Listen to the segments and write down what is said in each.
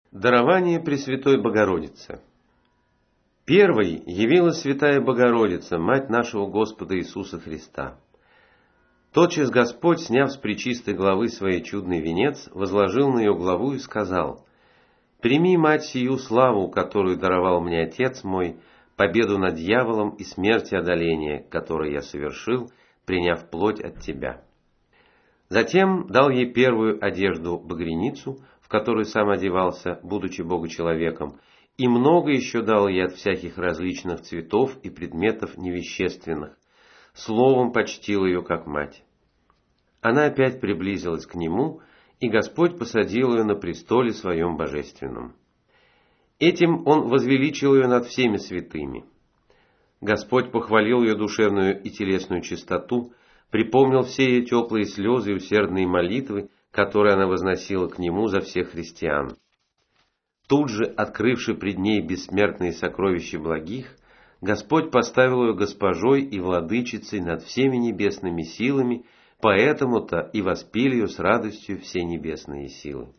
Дарование Пресвятой Богородицы. Первой явилась Святая Богородица, Мать нашего Господа Иисуса Христа. Тотчас Господь, сняв с пречистой главы своей чудный венец, возложил на ее главу и сказал: «Прими, Мать, сию славу, которую даровал мне Отец мой, победу над дьяволом и смерть и одоление, которое я совершил, приняв плоть от тебя». Затем дал ей первую одежду-багряницу, в которую сам одевался, будучи Богочеловеком, и много еще дал ей от всяких различных цветов и предметов невещественных, словом почтил ее как мать. Она опять приблизилась к нему, и Господь посадил ее на престоле своем божественном. Этим Он возвеличил ее над всеми святыми. Господь похвалил ее душевную и телесную чистоту, припомнил все ее теплые слезы и усердные молитвы, которые она возносила к Нему за всех христиан. Тут же, открывши пред ней бессмертные сокровища благих, Господь поставил ее госпожой и владычицей над всеми небесными силами, поэтому-то и воспели ее с радостью все небесные силы.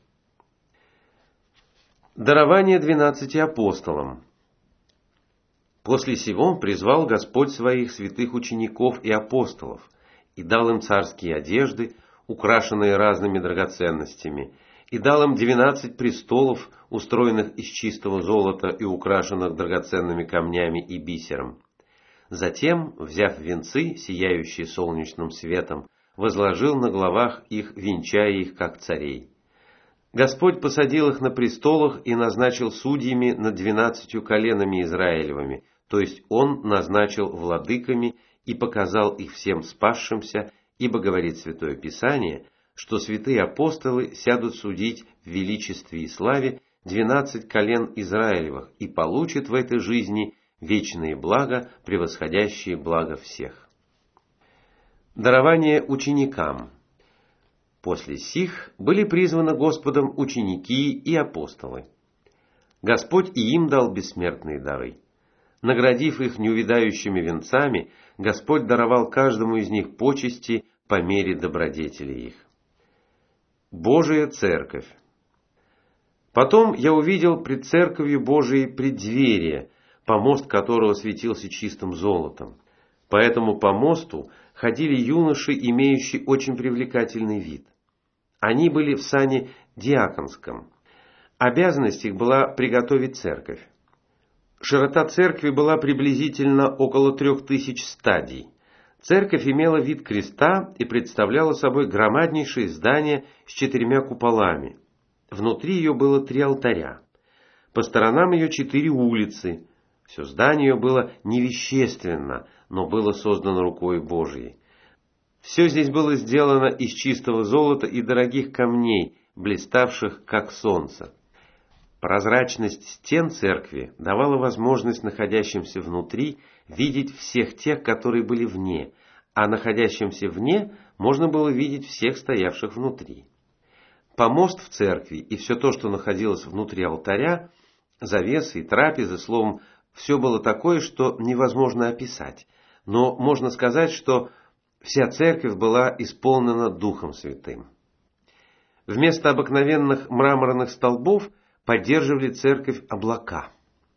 Дарование 12 апостолам. После сего призвал Господь своих святых учеников и апостолов, и дал им царские одежды, украшенные разными драгоценностями, и дал им 12 престолов, устроенных из чистого золота и украшенных драгоценными камнями и бисером. Затем, взяв венцы, сияющие солнечным светом, возложил на главах их, венчая их как царей. Господь посадил их на престолах и назначил судьями над 12 коленами Израилевыми, то есть Он назначил владыками и показал их всем спасшимся, ибо говорит Святое Писание, что святые апостолы сядут судить в величестве и славе 12 колен Израилевых и получат в этой жизни вечные блага, превосходящие блага всех. Дарование ученикам. После сих были призваны Господом ученики и апостолы. Господь и им дал бессмертные дары. Наградив их неувядающими венцами, Господь даровал каждому из них почести по мере добродетели их. Божия Церковь. Потом я увидел пред Церковью Божией преддверие, помост которого светился чистым золотом. По этому помосту ходили юноши, имеющие очень привлекательный вид. Они были в сане диаконском. Обязанность их была приготовить церковь. Широта церкви была приблизительно около 3000 стадий. Церковь имела вид креста и представляла собой громаднейшее здание с 4 куполами. Внутри ее было 3 алтаря. По сторонам ее 4 улицы. Все здание было невещественно, но было создано рукой Божией. Все здесь было сделано из чистого золота и дорогих камней, блиставших как солнце. Прозрачность стен церкви давала возможность находящимся внутри видеть всех тех, которые были вне, а находящимся вне можно было видеть всех стоявших внутри. Помост в церкви и все то, что находилось внутри алтаря, завесы и трапезы, словом, все было такое, что невозможно описать, но можно сказать, что вся церковь была исполнена Духом Святым. Вместо обыкновенных мраморных столбов поддерживали церковь облака.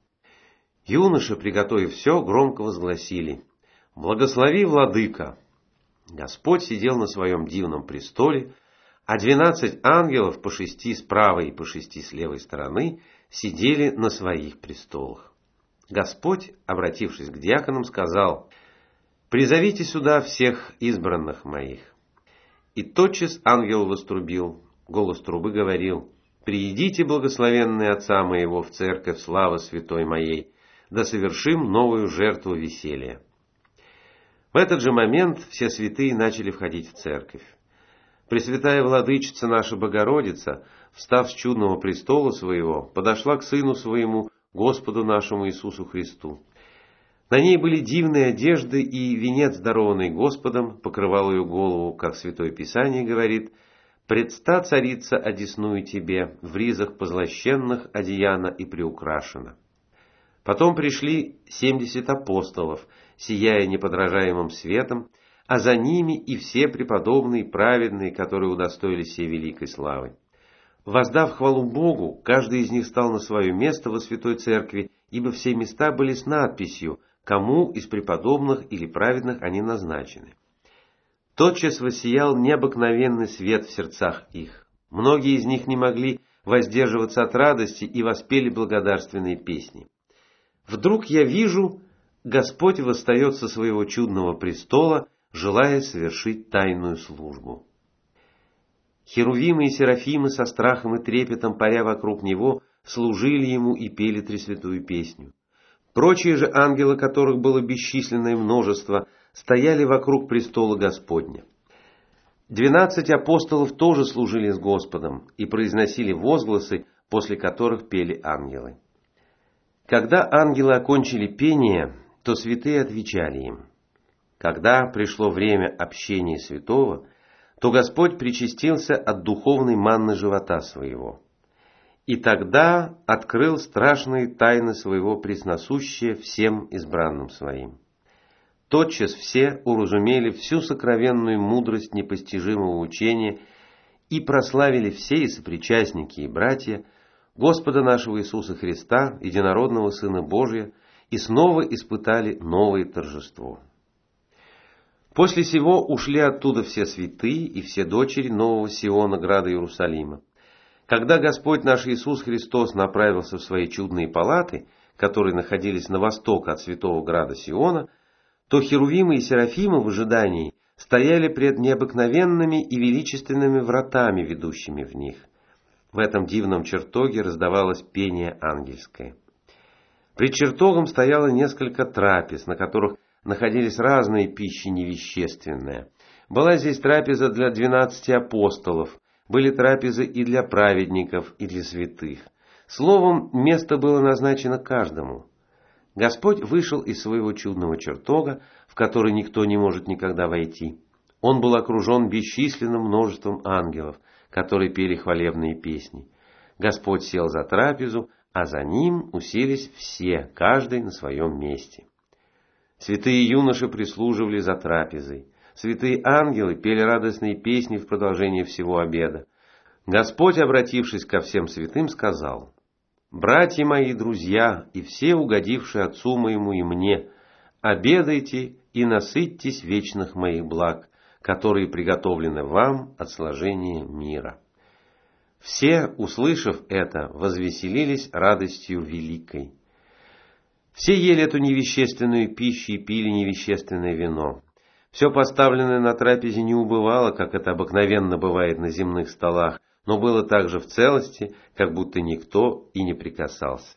Юноши, приготовив все, громко возгласили: «Благослови, Владыка!» Господь сидел на своем дивном престоле, а 12 ангелов по 6 с правой и по 6 с левой стороны сидели на своих престолах. Господь, обратившись к диаконам, сказал: «Призовите сюда всех избранных моих». И тотчас ангел вострубил, голос трубы говорил: «Приидите, благословенные Отца моего, в церковь славы святой моей, да совершим новую жертву веселья». В этот же момент все святые начали входить в церковь. Пресвятая Владычица наша Богородица, встав с чудного престола своего, подошла к Сыну своему, Господу нашему Иисусу Христу. На ней были дивные одежды, и венец, дарованный Господом, покрывал ее голову, как Святое Писание говорит: «Предста, царица, одесную тебе, в ризах позлощенных одеяна и приукрашена». Потом пришли 70 апостолов, сияя неподражаемым светом, а за ними и все преподобные и праведные, которые удостоились сей великой славы. Воздав хвалу Богу, каждый из них стал на свое место во святой церкви, ибо все места были с надписью, кому из преподобных или праведных они назначены. Тотчас воссиял необыкновенный свет в сердцах их. Многие из них не могли воздерживаться от радости и воспели благодарственные песни. Вдруг я вижу, Господь восстает со своего чудного престола, желая совершить тайную службу. Херувимы и серафимы со страхом и трепетом, паря вокруг него, служили ему и пели тресвятую песню. Прочие же ангелы, которых было бесчисленное множество, стояли вокруг престола Господня. 12 апостолов тоже служили с Господом и произносили возгласы, после которых пели ангелы. Когда ангелы окончили пение, то святые отвечали им. Когда пришло время общения святого, то Господь причастился от духовной манны живота своего. И тогда открыл страшные тайны своего пресносущие всем избранным своим. Тотчас все уразумели всю сокровенную мудрость непостижимого учения и прославили все и сопричастники и братья Господа нашего Иисуса Христа, единородного Сына Божия, и снова испытали новое торжество. После сего ушли оттуда все святые и все дочери нового Сиона, града Иерусалима. Когда Господь наш Иисус Христос направился в свои чудные палаты, которые находились на восток от святого града Сиона, то херувимы и серафимы в ожидании стояли пред необыкновенными и величественными вратами, ведущими в них. В этом дивном чертоге раздавалось пение ангельское. Пред чертогом стояло несколько трапез, на которых находились разные пищи невещественные. Была здесь трапеза для 12 апостолов, были трапезы и для праведников, и для святых. Словом, место было назначено каждому. Господь вышел из своего чудного чертога, в который никто не может никогда войти. Он был окружен бесчисленным множеством ангелов, которые пели хвалебные песни. Господь сел за трапезу, а за ним уселись все, каждый на своем месте. Святые юноши прислуживали за трапезой. Святые ангелы пели радостные песни в продолжение всего обеда. Господь, обратившись ко всем святым, сказал: «Братья мои, друзья, и все угодившие Отцу моему и мне, обедайте и насытьтесь вечных моих благ, которые приготовлены вам от сложения мира». Все, услышав это, возвеселились радостью великой. Все ели эту невещественную пищу и пили невещественное вино. Все поставленное на трапезе не убывало, как это обыкновенно бывает на земных столах, но было также в целости, как будто никто и не прикасался.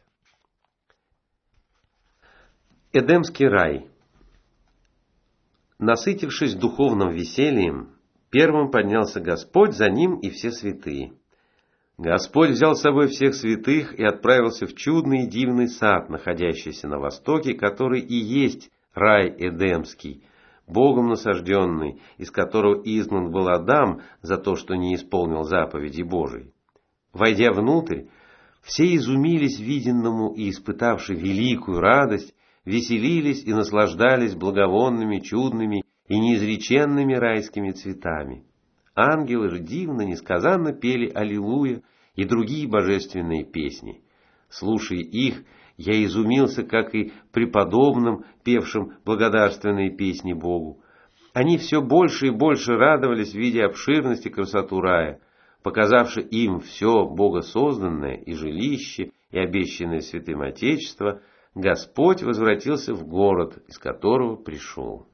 Эдемский рай. Насытившись духовным весельем, первым поднялся Господь, за ним и все святые. Господь взял с собой всех святых и отправился в чудный и дивный сад, находящийся на востоке, который и есть рай Эдемский, Богом насажденный, из которого изгнан был Адам за то, что не исполнил заповеди Божией. Войдя внутрь, все изумились виденному и, испытавши великую радость, веселились и наслаждались благовонными, чудными и неизреченными райскими цветами. Ангелы же дивно, несказанно пели «Аллилуйя» и другие божественные песни. Слушая их, я изумился, как и преподобным, певшим благодарственные песни Богу. Они все больше и больше радовались, видя обширность и красоту рая, показавши им все богосозданное и жилище, и обещанное святым Отечество. Господь возвратился в город, из которого пришел.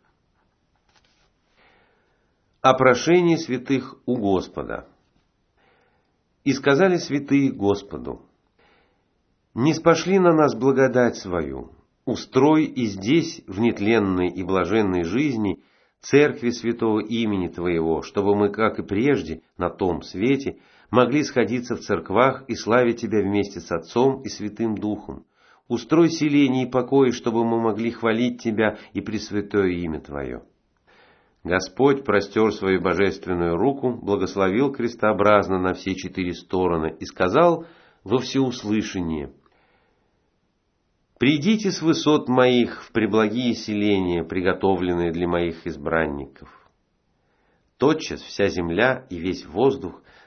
О прошении святых у Господа. «И сказали святые Господу: ниспошли на нас благодать свою, устрой и здесь, в нетленной и блаженной жизни, церкви святого имени Твоего, чтобы мы, как и прежде, на том свете, могли сходиться в церквах и славить Тебя вместе с Отцом и Святым Духом. Устрой селение и покой, чтобы мы могли хвалить Тебя и пресвятое имя Твое». Господь простер свою божественную руку, благословил крестообразно на все 4 стороны и сказал во всеуслышание: «Придите с высот моих в преблагие селения, приготовленные для моих избранников». Тотчас вся земля и весь воздух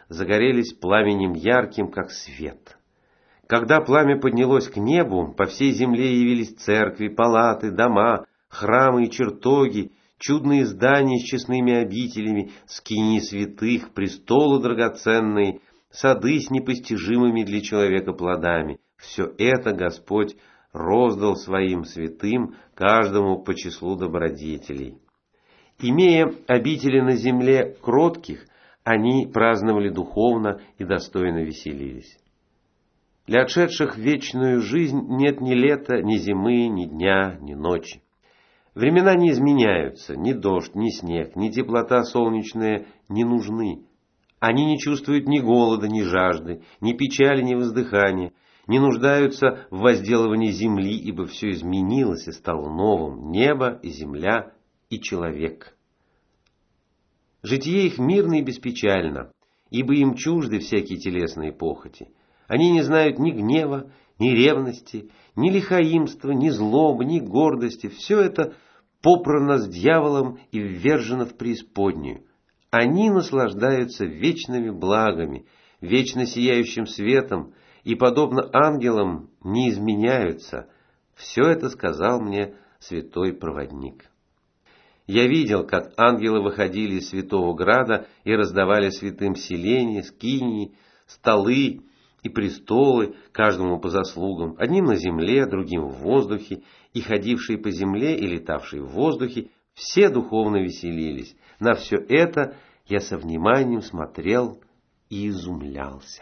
загорелись пламенем ярким, как свет. Когда пламя поднялось к небу, по всей земле явились церкви, палаты, дома, храмы и чертоги, чудные здания с честными обителями, скинии святых, престолы драгоценные, сады с непостижимыми для человека плодами. Все это Господь роздал своим святым, каждому по числу добродетелей. Имея обители на земле кротких, они праздновали духовно и достойно веселились. Для отшедших в вечную жизнь нет ни лета, ни зимы, ни дня, ни ночи. Времена не изменяются, ни дождь, ни снег, ни теплота солнечная не нужны. Они не чувствуют ни голода, ни жажды, ни печали, ни воздыхания, не нуждаются в возделывании земли, ибо все изменилось и стало новым: небо и земля и человек. Житие их мирно и беспечально, ибо им чужды всякие телесные похоти. Они не знают ни гнева, ни ревности, ни лихоимства, ни злобы, ни гордости. Все это попрано с дьяволом и ввержено в преисподнюю. Они наслаждаются вечными благами, вечно сияющим светом, и, подобно ангелам, не изменяются. Все это сказал мне святой проводник. Я видел, как ангелы выходили из святого града и раздавали святым селения, скинии, столы и престолы, каждому по заслугам, одним на земле, другим в воздухе, и ходившие по земле и летавшие в воздухе, все духовно веселились. На все это я со вниманием смотрел и изумлялся.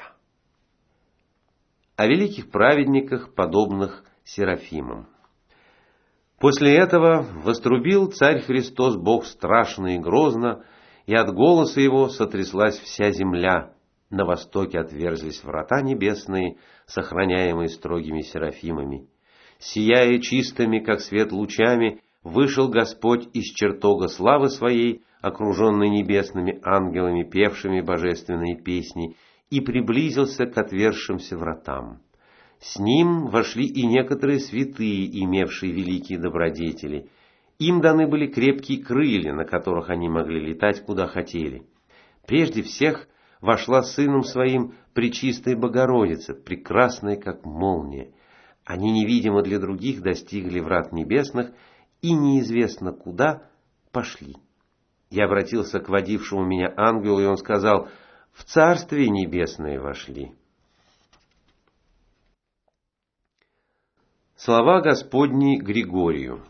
О великих праведниках, подобных Серафимам. После этого вострубил Царь Христос Бог страшно и грозно, и от голоса его сотряслась вся земля. На востоке отверзлись врата небесные, сохраняемые строгими серафимами. Сияя чистыми, как свет, лучами, вышел Господь из чертога славы своей, окруженный небесными ангелами, певшими божественные песни, и приблизился к отверзшимся вратам. С ним вошли и некоторые святые, имевшие великие добродетели. Им даны были крепкие крылья, на которых они могли летать куда хотели. Прежде всех вошла сыном своим Пречистая Богородица, прекрасная, как молния. Они невидимо для других достигли врат небесных и неизвестно куда пошли. Я обратился к водившему меня ангелу, и он сказал: «В Царствие Небесное вошли». Слова Господни Григорию.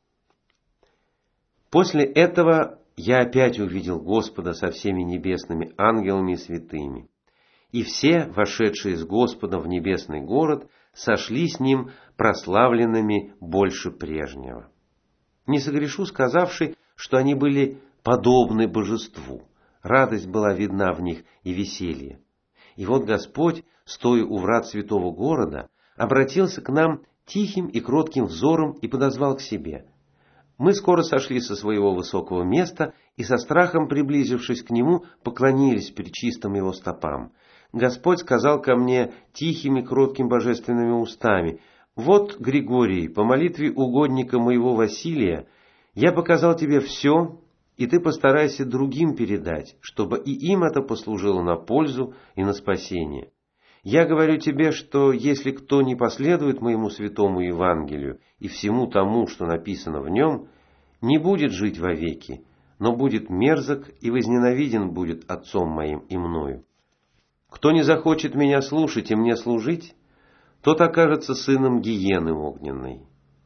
После этого я опять увидел Господа со всеми небесными ангелами и святыми. И все, вошедшие с Господом в небесный город, сошли с Ним прославленными больше прежнего. Не согрешу, сказавши, что они были подобны божеству. Радость была видна в них и веселье. И вот Господь, стоя у врат святого города, обратился к нам тихим и кротким взором и подозвал к себе. Мы скоро сошли со своего высокого места и, со страхом приблизившись к Нему, поклонились пречистым Его стопам. Господь сказал ко мне тихими, кроткими божественными устами: «Вот, Григорий, по молитве угодника моего Василия я показал тебе все, и ты постарайся другим передать, чтобы и им это послужило на пользу и на спасение. Я говорю тебе, что если кто не последует моему святому Евангелию и всему тому, что написано в нем, не будет жить вовеки, но будет мерзок и возненавиден будет Отцом моим и мною. Кто не захочет меня слушать и мне служить, тот окажется сыном гиены огненной.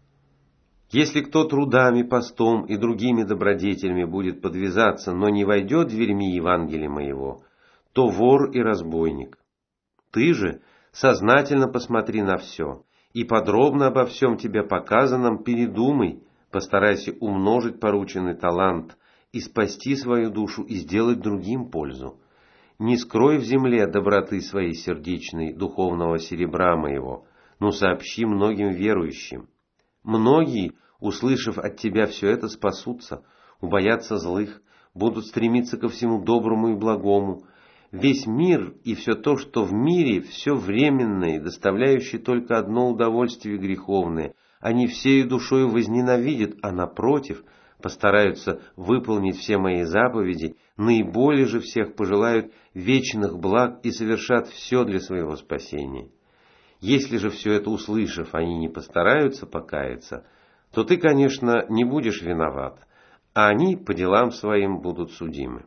Если кто трудами, постом и другими добродетелями будет подвязаться, но не войдет дверьми Евангелия моего, то вор и разбойник. Ты же сознательно посмотри на все, и подробно обо всем тебе показанном передумай, постарайся умножить порученный талант и спасти свою душу и сделать другим пользу. Не скрой в земле доброты своей сердечной, духовного серебра моего, но сообщи многим верующим. Многие, услышав от тебя все это, спасутся, убоятся злых, будут стремиться ко всему доброму и благому. Весь мир и все то, что в мире, все временное, доставляющее только одно удовольствие греховное, они всею душою возненавидят, а напротив, постараются выполнить все мои заповеди, наиболее же всех пожелают вечных благ и совершат все для своего спасения. Если же все это услышав, они не постараются покаяться, то ты, конечно, не будешь виноват, а они по делам своим будут судимы.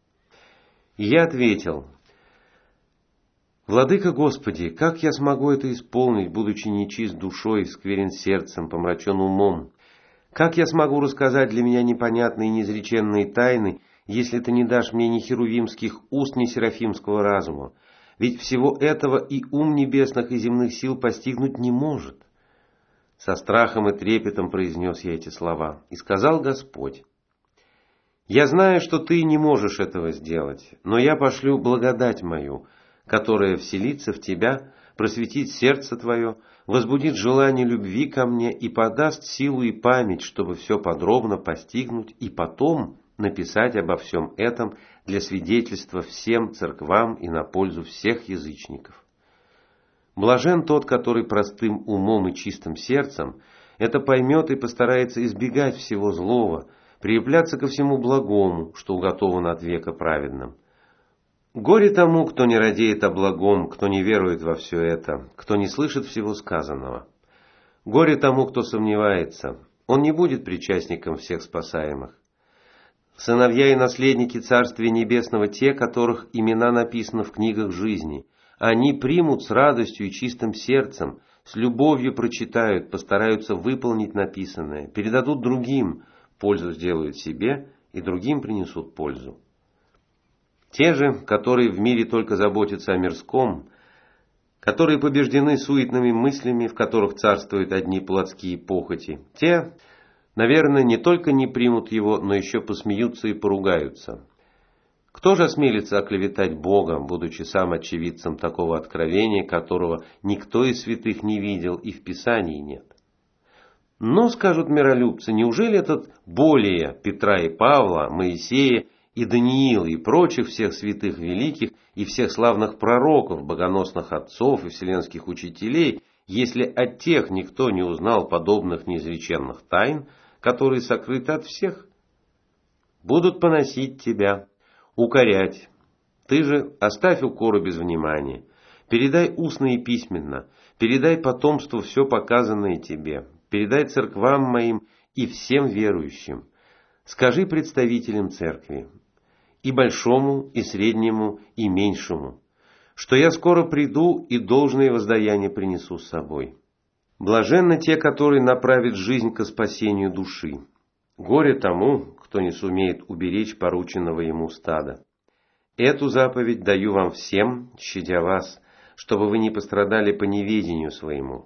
И я ответил: Владыка Господи, как я смогу это исполнить, будучи нечист душой, скверен сердцем, помрачен умом? Как я смогу рассказать для меня непонятные и неизреченные тайны, если ты не дашь мне ни херувимских уст, ни серафимского разума? Ведь всего этого и ум небесных и земных сил постигнуть не может. Со страхом и трепетом произнес я эти слова, и сказал Господь: Я знаю, что ты не можешь этого сделать, но я пошлю благодать мою, которая вселится в тебя, просветит сердце твое, возбудит желание любви ко мне и подаст силу и память, чтобы все подробно постигнуть и потом написать обо всем этом для свидетельства всем церквам и на пользу всех язычников. Блажен тот, который простым умом и чистым сердцем это поймет и постарается избегать всего злого, прилепляться ко всему благому, что уготовано от века праведным. Горе тому, кто не радеет о благом, кто не верует во все это, кто не слышит всего сказанного. Горе тому, кто сомневается, он не будет причастником всех спасаемых. Сыновья и наследники Царствия Небесного те, которых имена написаны в книгах жизни, они примут с радостью и чистым сердцем, с любовью прочитают, постараются выполнить написанное, передадут другим, пользу сделают себе и другим принесут пользу. Те же, которые в мире только заботятся о мирском, которые побеждены суетными мыслями, в которых царствуют одни плотские похоти, те, наверное, не только не примут его, но еще посмеются и поругаются. Кто же осмелится оклеветать Бога, будучи сам очевидцем такого откровения, которого никто из святых не видел и в Писании нет? Но, скажут миролюбцы, неужели этот более Петра и Павла, Моисея и Даниила и прочих всех святых великих и всех славных пророков, богоносных отцов и вселенских учителей, если от тех никто не узнал подобных неизреченных тайн, которые сокрыты от всех? Будут поносить тебя, укорять. Ты же оставь укоры без внимания. Передай устно и письменно, передай потомству все показанное тебе, передай церквам моим и всем верующим. Скажи представителям церкви, и большому, и среднему, и меньшему, что я скоро приду и должное воздаяние принесу с собой. Блаженны те, которые направят жизнь ко спасению души. Горе тому, кто не сумеет уберечь порученного ему стада. Эту заповедь даю вам всем, щадя вас, чтобы вы не пострадали по неведению своему.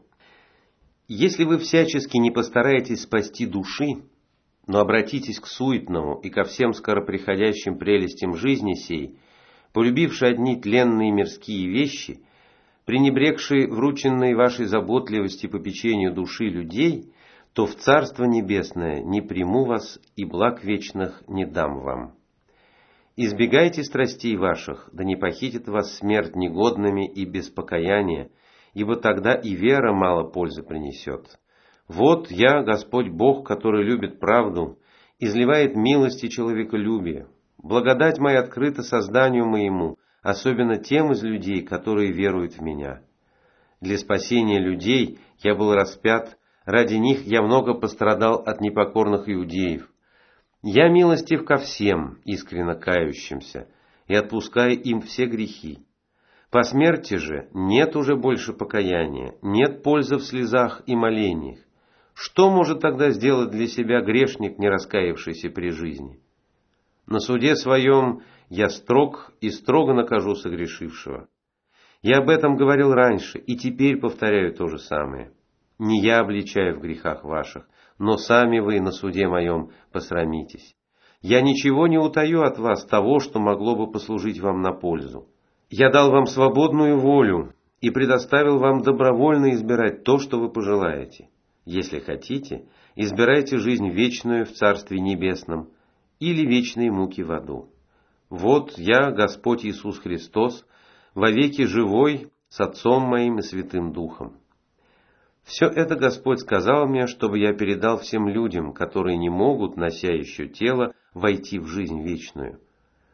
Если вы всячески не постараетесь спасти души, но обратитесь к суетному и ко всем скороприходящим прелестям жизни сей, полюбивши одни тленные мирские вещи, пренебрегшие врученной вашей заботливости попечению души людей, то в Царство Небесное не приму вас и благ вечных не дам вам. Избегайте страстей ваших, да не похитит вас смерть негодными и без покаяния, ибо тогда и вера мало пользы принесет. Вот я, Господь Бог, который любит правду, изливает милость и человеколюбие. Благодать моя открыта созданию моему, особенно тем из людей, которые веруют в меня. Для спасения людей я был распят, ради них я много пострадал от непокорных иудеев. Я милостив ко всем, искренно кающимся, и отпускаю им все грехи. По смерти же нет уже больше покаяния, нет пользы в слезах и молениях. Что может тогда сделать для себя грешник, не раскаявшийся при жизни? На суде своем я строг и строго накажу согрешившего. Я об этом говорил раньше, и теперь повторяю то же самое. Не я обличаю в грехах ваших, но сами вы на суде моем посрамитесь. Я ничего не утаю от вас того, что могло бы послужить вам на пользу. Я дал вам свободную волю и предоставил вам добровольно избирать то, что вы пожелаете. Если хотите, избирайте жизнь вечную в Царстве Небесном или вечные муки в аду. Вот я, Господь Иисус Христос, вовеки живой, с Отцом моим и Святым Духом. Все это Господь сказал мне, чтобы я передал всем людям, которые не могут, нося еще тело, войти в жизнь вечную.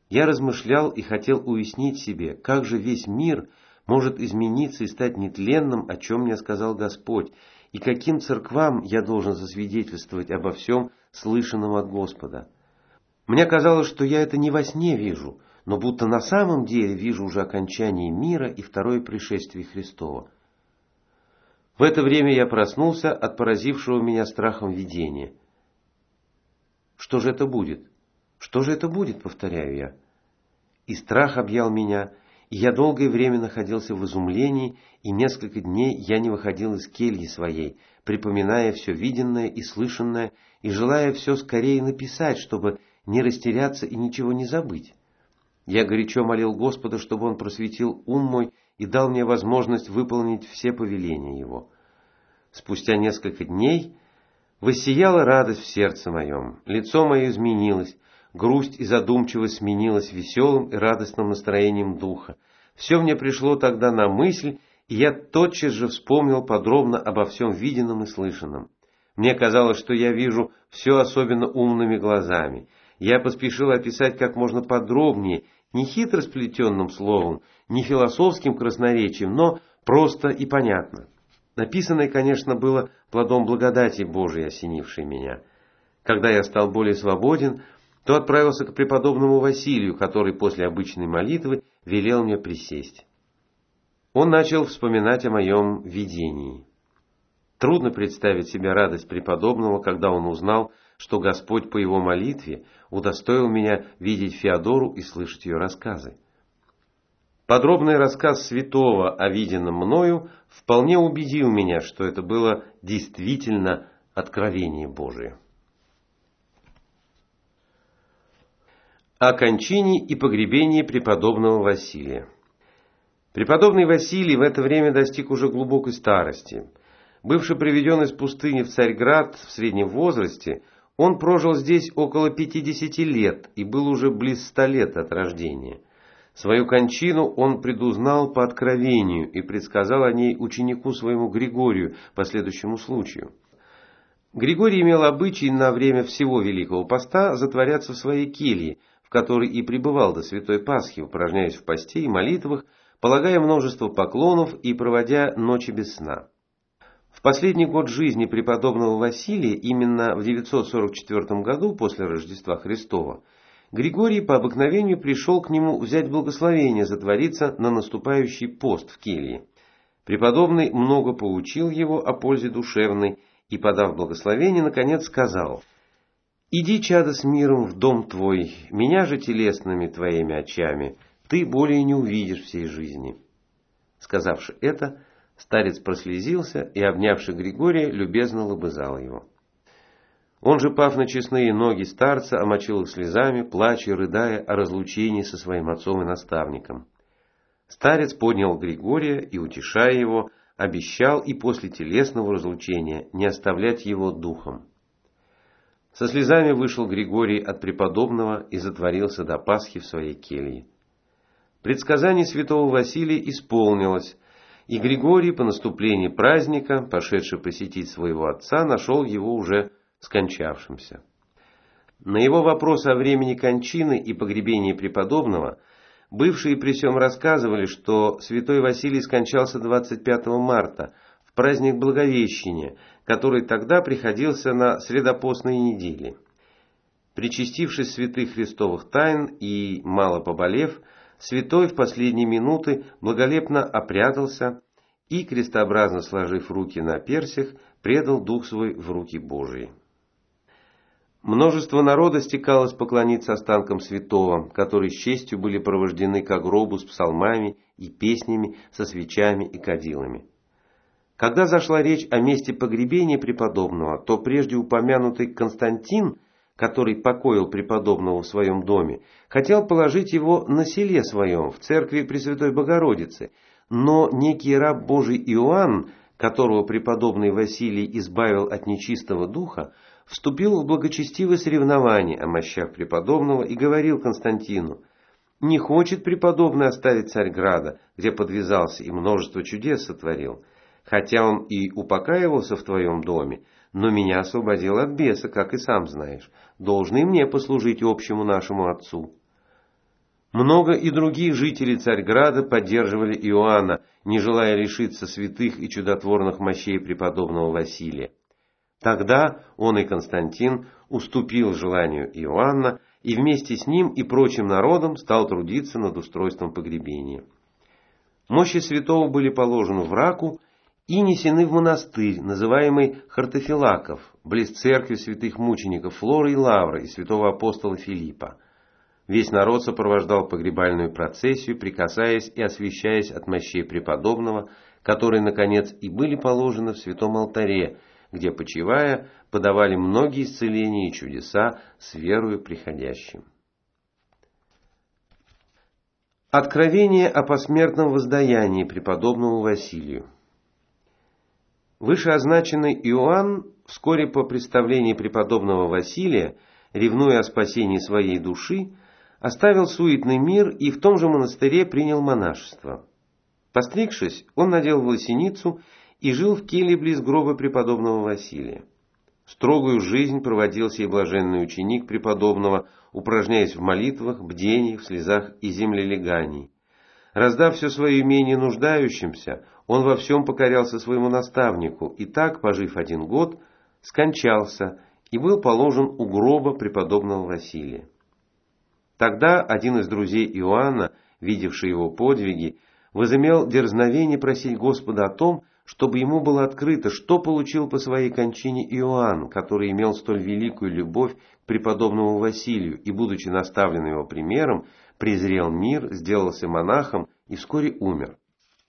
Я размышлял и хотел уяснить себе, как же весь мир может измениться и стать нетленным, о чем мне сказал Господь, и каким церквам я должен засвидетельствовать обо всем слышанном от Господа. Мне казалось, что я это не во сне вижу, но будто на самом деле вижу уже окончание мира и второе пришествие Христова. В это время я проснулся от поразившего меня страхом видения. Что же это будет? Что же это будет, повторяю я. И страх объял меня, и я долгое время находился в изумлении, и несколько дней я не выходил из кельи своей, припоминая все виденное и слышанное, и желая все скорее написать, чтобы не растеряться и ничего не забыть. Я горячо молил Господа, чтобы Он просветил ум мой и дал мне возможность выполнить все повеления Его. Спустя несколько дней воссияла радость в сердце моем, лицо мое изменилось, грусть и задумчивость сменилась веселым и радостным настроением духа. Все мне пришло тогда на мысль, и я тотчас же вспомнил подробно обо всем виденном и слышанном. Мне казалось, что я вижу все особенно умными глазами. Я поспешил описать как можно подробнее, не хитро сплетенным словом, не философским красноречием, но просто и понятно. Написанное, конечно, было плодом благодати Божией, осенившей меня. Когда я стал более свободен, то отправился к преподобному Василию, который после обычной молитвы велел мне присесть. Он начал вспоминать о моем видении. Трудно представить себе радость преподобного, когда он узнал, что Господь по его молитве удостоил меня видеть Феодору и слышать ее рассказы. Подробный рассказ святого о виденном мною вполне убедил меня, что это было действительно откровение Божие. О кончине и погребении преподобного Василия. Преподобный Василий в это время достиг уже глубокой старости. Бывший приведен из пустыни в Царьград в среднем возрасте, он прожил здесь около 50 лет и был уже близ 100 лет от рождения. Свою кончину он предузнал по откровению и предсказал о ней ученику своему Григорию по следующему случаю. Григорий имел обычай на время всего Великого Поста затворяться в своей келье, в которой и пребывал до Святой Пасхи, упражняясь в посте и молитвах, полагая множество поклонов и проводя ночи без сна. В последний год жизни преподобного Василия, именно в 944 году после Рождества Христова, Григорий по обыкновению пришел к нему взять благословение затвориться на наступающий пост в келье. Преподобный много поучил его о пользе душевной и, подав благословение, наконец сказал: «Иди, чадо, с миром в дом твой, меня же телесными твоими очами ты более не увидишь всей жизни». Сказавши это, старец прослезился и, обнявши Григория, любезно лобызал его. Он же, пав на честные ноги старца, омочил их слезами, плача и рыдая о разлучении со своим отцом и наставником. Старец поднял Григория и, утешая его, обещал и после телесного разлучения не оставлять его духом. Со слезами вышел Григорий от преподобного и затворился до Пасхи в своей келье. Предсказание святого Василия исполнилось, и Григорий по наступлении праздника, пошедший посетить своего отца, нашел его уже скончавшимся. На его вопрос о времени кончины и погребении преподобного бывшие при сем рассказывали, что святой Василий скончался 25 марта, в праздник Благовещения, который тогда приходился на средопостные недели. Причастившись святых христовых тайн и мало поболев, святой в последние минуты благолепно опрятался и, крестообразно сложив руки на персях, предал дух свой в руки Божии. Множество народа стекалось поклониться останкам святого, которые с честью были провождены ко гробу с псалмами и песнями, со свечами и кадилами. Когда зашла речь о месте погребения преподобного, то прежде упомянутый Константин, который покоил преподобного в своем доме, хотел положить его на селе своем, в церкви Пресвятой Богородицы, но некий раб Божий Иоанн, которого преподобный Василий избавил от нечистого духа, вступил в благочестивое соревнование о мощах преподобного и говорил Константину: «Не хочет преподобный оставить Царьграда, где подвязался и множество чудес сотворил. Хотя он и упокаивался в твоем доме, но меня освободил от беса, как и сам знаешь. Должен и мне послужить общему нашему отцу». Много и других жителей Царьграда поддерживали Иоанна, не желая лишиться святых и чудотворных мощей преподобного Василия. Тогда он и Константин уступил желанию Иоанна и вместе с ним и прочим народом стал трудиться над устройством погребения. Мощи святого были положены в раку и несены в монастырь, называемый Хартофилаков, близ церкви святых мучеников Флоры и Лавры и святого апостола Филиппа. Весь народ сопровождал погребальную процессию, прикасаясь и освящаясь от мощей преподобного, которые, наконец, и были положены в святом алтаре, где, почивая, подавали многие исцеления и чудеса с верою приходящим. Откровение о посмертном воздаянии преподобному Василию. Вышеозначенный Иоанн вскоре по представлении преподобного Василия, ревнуя о спасении своей души, оставил суетный мир и в том же монастыре принял монашество. Постригшись, он надел власеницу и жил в келье близ гроба преподобного Василия. Строгую жизнь проводил сей блаженный ученик преподобного, упражняясь в молитвах, бдениях, слезах и землелегании. Раздав все свое имение нуждающимся, он во всем покорялся своему наставнику, и так, пожив 1 год, скончался и был положен у гроба преподобного Василия. Тогда один из друзей Иоанна, видевший его подвиги, возымел дерзновение просить Господа о том, чтобы ему было открыто, что получил по своей кончине Иоанн, который имел столь великую любовь к преподобному Василию и, будучи наставлен его примером, презрел мир, сделался монахом и вскоре умер.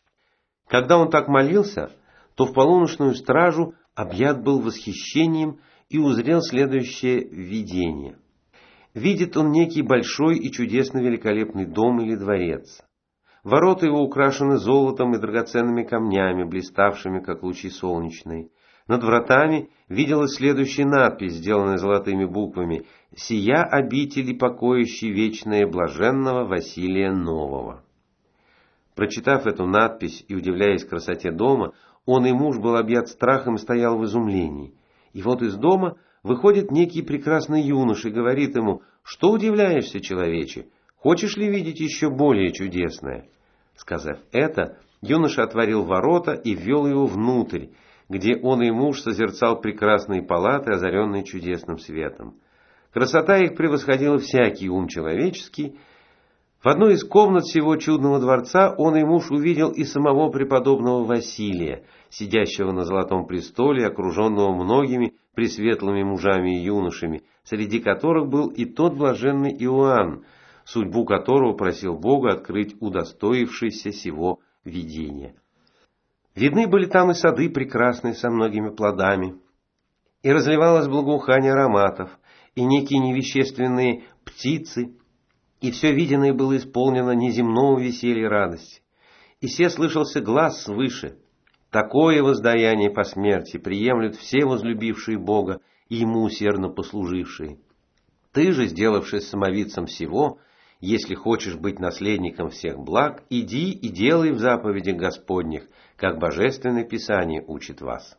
Когда он так молился, то в полуночную стражу объят был восхищением и узрел следующее видение. Видит он некий большой и чудесно великолепный дом или дворец. Ворота его украшены золотом и драгоценными камнями, блиставшими, как лучи солнечные. Над вратами виделась следующая надпись, сделанная золотыми буквами: «Сия обитель и покоящий вечное блаженного Василия Нового». Прочитав эту надпись и удивляясь красоте дома, он и муж был объят страхом и стоял в изумлении. И вот из дома выходит некий прекрасный юноша и говорит ему: «Что удивляешься, человече? Хочешь ли видеть еще более чудесное?» Сказав это, юноша отворил ворота и ввел его внутрь, где он и муж созерцал прекрасные палаты, озаренные чудесным светом. Красота их превосходила всякий ум человеческий. В одной из комнат сего чудного дворца он и муж увидел и самого преподобного Василия, сидящего на золотом престоле, окруженного многими пресветлыми мужами и юношами, среди которых был и тот блаженный Иоанн, судьбу которого просил Бога открыть удостоившийся сего видения. Видны были там и сады прекрасные со многими плодами, и разливалось благоухание ароматов, и некие невещественные птицы, и все виденное было исполнено неземного веселья и радости. И се слышался глас свыше: «Такое воздаяние по смерти приемлют все возлюбившие Бога и Ему усердно послужившие. Ты же, сделавшись самовидцем всего, если хочешь быть наследником всех благ, иди и делай в заповедях Господних, как Божественное Писание учит вас».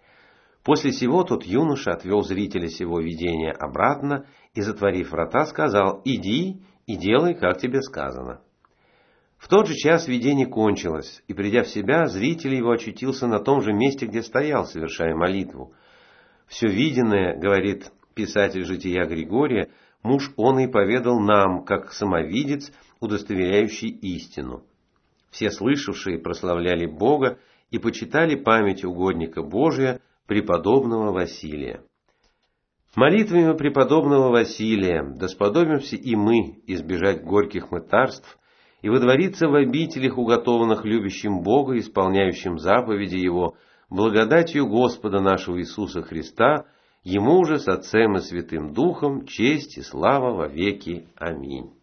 После сего тот юноша отвел зрителя сего видения обратно и, затворив врата, сказал: «Иди и делай, как тебе сказано». В тот же час видение кончилось, и, придя в себя, зритель его очутился на том же месте, где стоял, совершая молитву. «Все виденное, — говорит писатель жития Григория, — муж он и поведал нам, как самовидец, удостоверяющий истину. Все слышавшие прославляли Бога и почитали память угодника Божия, преподобного Василия». Молитвами преподобного Василия да сподобимся и мы избежать горьких мытарств и водвориться в обителях, уготованных любящим Бога, исполняющим заповеди Его, благодатью Господа нашего Иисуса Христа, Ему же с Отцем и Святым Духом честь и слава во веки. Аминь.